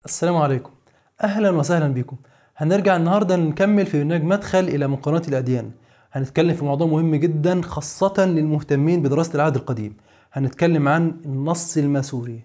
السلام عليكم. أهلا وسهلا بكم. هنرجع النهاردة نكمل في برنامج مدخل إلى مقارنة الأديان. هنتكلم في موضوع مهم جدا خاصة للمهتمين بدراسة العهد القديم. هنتكلم عن النص الماسوري.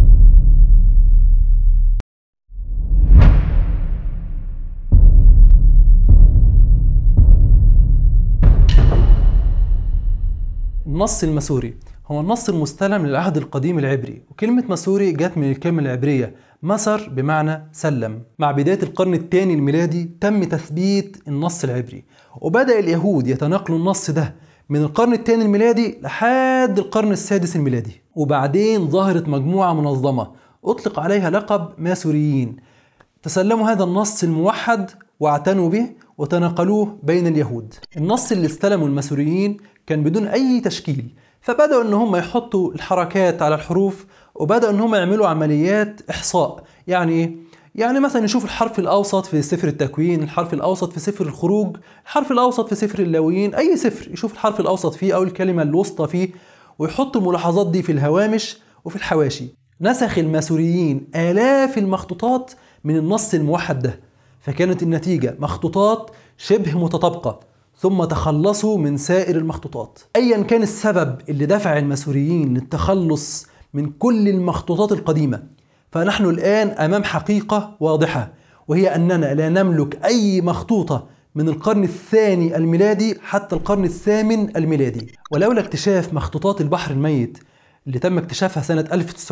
النص الماسوري هو النص المستلم للعهد القديم العبري، وكلمة ماسوري جت من الكلمة العبرية مسر بمعنى سلم. مع بداية القرن الثاني الميلادي تم تثبيت النص العبري، وبدأ اليهود يتناقلوا النص ده من القرن الثاني الميلادي لحد القرن السادس الميلادي. وبعدين ظهرت مجموعة منظمة أطلق عليها لقب ماسوريين، تسلموا هذا النص الموحد واعتنوا به وتناقلوه بين اليهود. النص اللي استلموا الماسوريين كان بدون أي تشكيل، فبدأوا إن هم يحطوا الحركات على الحروف، وبدأوا إن هم يعملوا عمليات إحصاء. يعني إيه؟ يعني مثلا يشوف الحرف الأوسط في سفر التكوين، الحرف الأوسط في سفر الخروج، الحرف الأوسط في سفر اللاويين، أي سفر يشوف الحرف الأوسط فيه أو الكلمة الوسطى فيه، ويحط الملاحظات دي في الهوامش وفي الحواشي. نسخ الماسوريين آلاف المخطوطات من النص الموحد ده، فكانت النتيجة مخطوطات شبه متطابقة، ثم تخلصوا من سائر المخطوطات. أيا كان السبب اللي دفع الماسوريين للتخلص من كل المخطوطات القديمة، فنحن الآن أمام حقيقة واضحة، وهي أننا لا نملك أي مخطوطة من القرن الثاني الميلادي حتى القرن الثامن الميلادي. ولولا اكتشاف مخطوطات البحر الميت اللي تم اكتشافها سنة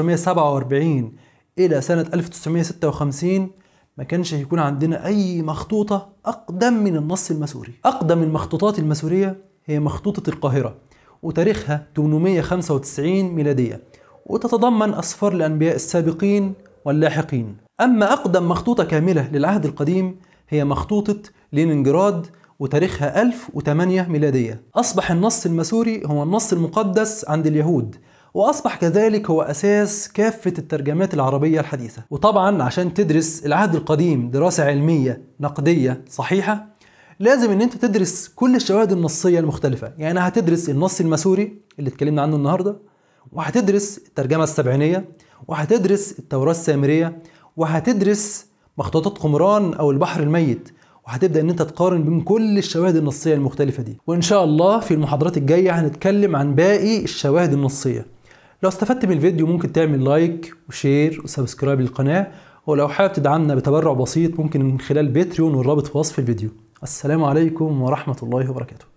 1947 إلى سنة 1956 ما كانش هيكون عندنا أي مخطوطة أقدم من النص الماسوري. أقدم المخطوطات الماسورية هي مخطوطة القاهرة، وتاريخها 895 ميلادية، وتتضمن أسفار الأنبياء السابقين واللاحقين. أما أقدم مخطوطة كاملة للعهد القديم هي مخطوطة لينينجراد، وتاريخها 1008 ميلادية. أصبح النص الماسوري هو النص المقدس عند اليهود، وأصبح كذلك هو أساس كافة الترجمات العربية الحديثة. وطبعا عشان تدرس العهد القديم دراسة علمية نقدية صحيحة، لازم ان انت تدرس كل الشواهد النصية المختلفة. يعني هتدرس النص الماسوري اللي اتكلمنا عنه النهاردة، وهتدرس الترجمة السبعينية، وهتدرس التوراة السامرية، وهتدرس مخطوطات قمران أو البحر الميت، وهتبدأ ان انت تقارن بين كل الشواهد النصية المختلفة دي. وإن شاء الله في المحاضرات الجاية هنتكلم عن باقي الشواهد النصية. لو استفدت من الفيديو ممكن تعمل لايك وشير وسبسكرايب للقناة، ولو حابب تدعمنا بتبرع بسيط ممكن من خلال باتريون، والرابط في وصف الفيديو. السلام عليكم ورحمة الله وبركاته.